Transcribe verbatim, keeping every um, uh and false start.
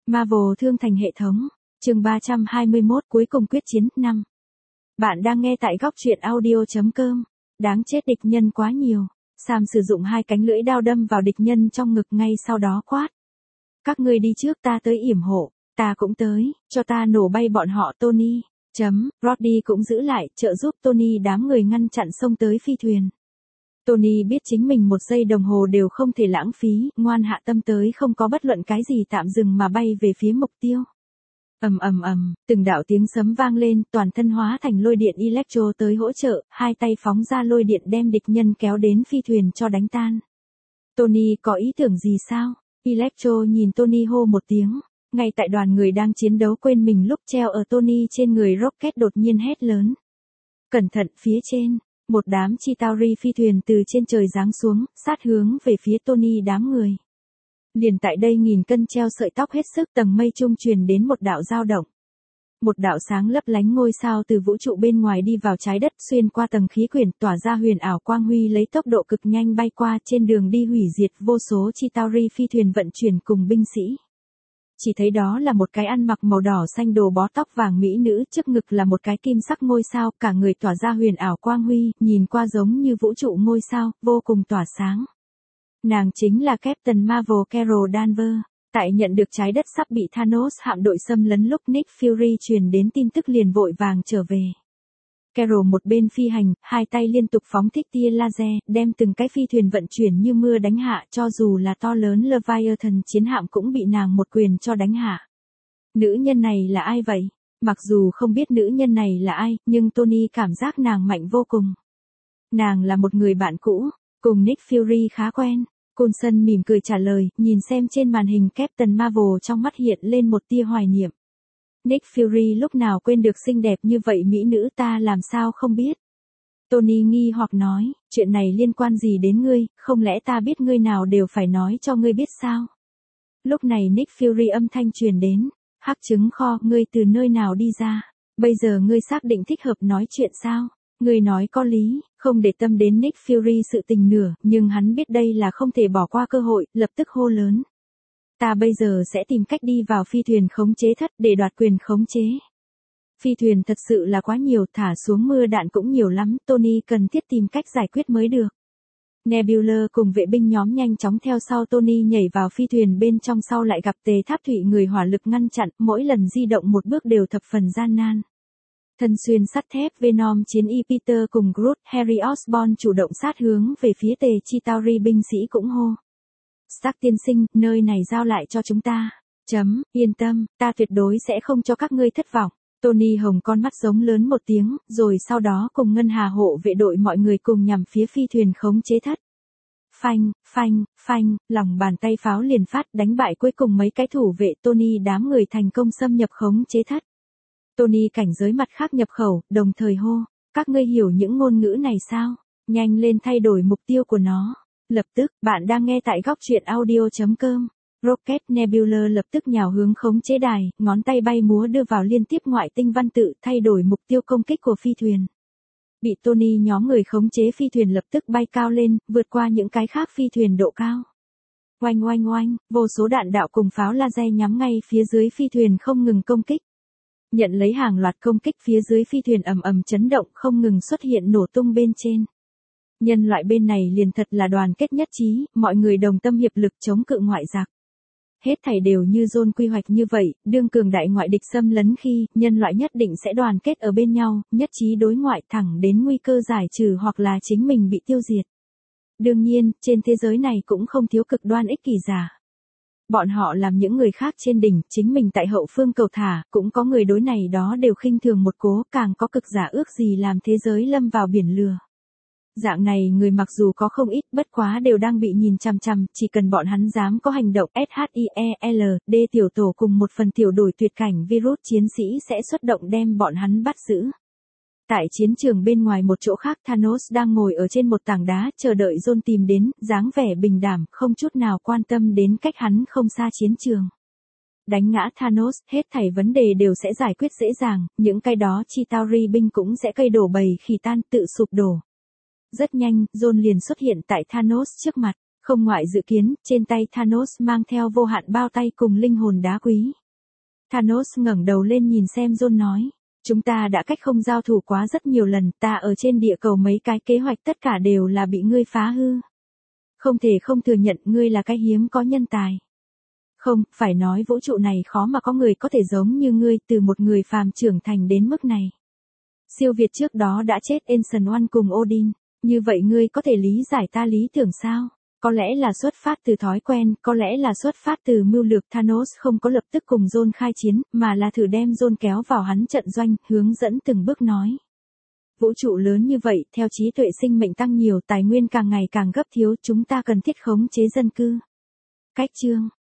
Marvel thương thành hệ thống. Chương ba trăm hai mươi mốt cuối cùng quyết chiến năm. Bạn đang nghe tại góc truyện audio chấm com. Đáng chết, địch nhân quá nhiều. Sam sử dụng hai cánh lưỡi đao đâm vào địch nhân trong ngực, ngay sau đó quát. Các ngươi đi trước, ta tới yểm hộ. Ta cũng tới, cho ta nổ bay bọn họ. Tony. Chấm, Roddy cũng giữ lại, trợ giúp Tony đám người ngăn chặn xông tới phi thuyền. Tony biết chính mình một giây đồng hồ đều không thể lãng phí, ngoan hạ tâm tới không có bất luận cái gì tạm dừng mà bay về phía mục tiêu. Ầm ầm ầm, từng đạo tiếng sấm vang lên, toàn thân hóa thành lôi điện Electro tới hỗ trợ, hai tay phóng ra lôi điện đem địch nhân kéo đến phi thuyền cho đánh tan. Tony có ý tưởng gì sao? Electro nhìn Tony hô một tiếng. Ngay tại đoàn người đang chiến đấu quên mình lúc treo ở Tony trên người, Rocket đột nhiên hét lớn. Cẩn thận, phía trên, một đám Chitauri phi thuyền từ trên trời giáng xuống, sát hướng về phía Tony đám người. Liền tại đây nghìn cân treo sợi tóc hết sức, tầng mây trung truyền đến một đạo dao động. Một đạo sáng lấp lánh ngôi sao từ vũ trụ bên ngoài đi vào trái đất, xuyên qua tầng khí quyển, tỏa ra huyền ảo quang huy, lấy tốc độ cực nhanh bay qua, trên đường đi hủy diệt vô số Chitauri phi thuyền vận chuyển cùng binh sĩ. Chỉ thấy đó là một cái ăn mặc màu đỏ xanh đồ bó tóc vàng mỹ nữ, trước ngực là một cái kim sắc ngôi sao, cả người tỏa ra huyền ảo quang huy, nhìn qua giống như vũ trụ ngôi sao, vô cùng tỏa sáng. Nàng chính là Captain Marvel Carol Danvers. Tại nhận được trái đất sắp bị Thanos hạm đội xâm lấn lúc Nick Fury truyền đến tin tức liền vội vàng trở về. Carol một bên phi hành, hai tay liên tục phóng thích tia laser, đem từng cái phi thuyền vận chuyển như mưa đánh hạ, cho dù là to lớn Leviathan chiến hạm cũng bị nàng một quyền cho đánh hạ. Nữ nhân này là ai vậy? Mặc dù không biết nữ nhân này là ai, nhưng Tony cảm giác nàng mạnh vô cùng. Nàng là một người bạn cũ, cùng Nick Fury khá quen. Coulson mỉm cười trả lời, nhìn xem trên màn hình Captain Marvel, trong mắt hiện lên một tia hoài niệm. Nick Fury lúc nào quên được xinh đẹp như vậy mỹ nữ, ta làm sao không biết. Tony nghi hoặc nói, chuyện này liên quan gì đến ngươi, không lẽ ta biết ngươi nào đều phải nói cho ngươi biết sao? Lúc này Nick Fury âm thanh truyền đến, hắc trứng kho, ngươi từ nơi nào đi ra? Bây giờ ngươi xác định thích hợp nói chuyện sao? Ngươi nói có lý, không để tâm đến Nick Fury sự tình nửa, nhưng hắn biết đây là không thể bỏ qua cơ hội, lập tức hô lớn. Ta bây giờ sẽ tìm cách đi vào phi thuyền khống chế thất để đoạt quyền khống chế. Phi thuyền thật sự là quá nhiều, thả xuống mưa đạn cũng nhiều lắm, Tony cần thiết tìm cách giải quyết mới được. Nebula cùng vệ binh nhóm nhanh chóng theo sau Tony nhảy vào phi thuyền bên trong, sau lại gặp tề tháp thủy người hỏa lực ngăn chặn, mỗi lần di động một bước đều thập phần gian nan. Thân xuyên sắt thép Venom chiến y Peter cùng Groot, Harry Osborn chủ động sát hướng về phía tề Chitauri, binh sĩ cũng hô. Stark tiên sinh, nơi này giao lại cho chúng ta. Chấm, yên tâm, ta tuyệt đối sẽ không cho các ngươi thất vọng. Tony hồng con mắt giống lớn một tiếng, rồi sau đó cùng ngân hà hộ vệ đội mọi người cùng nhằm phía phi thuyền khống chế thất. Phanh, phanh, phanh, lòng bàn tay pháo liền phát, đánh bại cuối cùng mấy cái thủ vệ Tony đám người, thành công xâm nhập khống chế thất. Tony cảnh giới mặt khác nhập khẩu, đồng thời hô, các ngươi hiểu những ngôn ngữ này sao? Nhanh lên thay đổi mục tiêu của nó. Lập tức, bạn đang nghe tại góc truyện audio chấm com. Rocket Nebula lập tức nhào hướng khống chế đài, ngón tay bay múa đưa vào liên tiếp ngoại tinh văn tự, thay đổi mục tiêu công kích của phi thuyền. Bị Tony nhóm người khống chế phi thuyền lập tức bay cao lên, vượt qua những cái khác phi thuyền độ cao. Oanh oanh oanh, vô số đạn đạo cùng pháo laser nhắm ngay phía dưới phi thuyền không ngừng công kích. Nhận lấy hàng loạt công kích, phía dưới phi thuyền ầm ầm chấn động, không ngừng xuất hiện nổ tung bên trên. Nhân loại bên này liền thật là đoàn kết nhất trí, mọi người đồng tâm hiệp lực chống cự ngoại giặc. Hết thảy đều như John quy hoạch như vậy, đương cường đại ngoại địch xâm lấn khi, nhân loại nhất định sẽ đoàn kết ở bên nhau, nhất trí đối ngoại, thẳng đến nguy cơ giải trừ hoặc là chính mình bị tiêu diệt. Đương nhiên, trên thế giới này cũng không thiếu cực đoan ích kỷ giả. Bọn họ làm những người khác trên đỉnh, chính mình tại hậu phương cầu thả, cũng có người đối này đó đều khinh thường một cố, càng có cực giả ước gì làm thế giới lâm vào biển lửa. Dạng này người mặc dù có không ít, bất quá đều đang bị nhìn chằm chằm, chỉ cần bọn hắn dám có hành động, SHIELD, tiểu tổ cùng một phần tiểu đội tuyệt cảnh virus chiến sĩ sẽ xuất động đem bọn hắn bắt giữ. Tại chiến trường bên ngoài một chỗ khác, Thanos đang ngồi ở trên một tảng đá, chờ đợi John tìm đến, dáng vẻ bình đảm, không chút nào quan tâm đến cách hắn không xa chiến trường. Đánh ngã Thanos, hết thảy vấn đề đều sẽ giải quyết dễ dàng, những cái đó Chitauri binh cũng sẽ cây đổ bầy khỉ tan, tự sụp đổ. Rất nhanh, John liền xuất hiện tại Thanos trước mặt, không ngoại dự kiến, trên tay Thanos mang theo vô hạn bao tay cùng linh hồn đá quý. Thanos ngẩng đầu lên nhìn xem John nói. Chúng ta đã cách không giao thủ quá rất nhiều lần, ta ở trên địa cầu mấy cái kế hoạch tất cả đều là bị ngươi phá hư. Không thể không thừa nhận ngươi là cái hiếm có nhân tài. Không, phải nói vũ trụ này khó mà có người có thể giống như ngươi từ một người phàm trưởng thành đến mức này. Siêu Việt trước đó đã chết Ancient One cùng Odin, như vậy ngươi có thể lý giải ta lý tưởng sao? Có lẽ là xuất phát từ thói quen, có lẽ là xuất phát từ mưu lược. Thanos không có lập tức cùng John khai chiến, mà là thử đem John kéo vào hắn trận doanh, hướng dẫn từng bước nói. Vũ trụ lớn như vậy, theo trí tuệ sinh mệnh tăng nhiều, tài nguyên càng ngày càng gấp thiếu, chúng ta cần thiết khống chế dân cư. Cách chương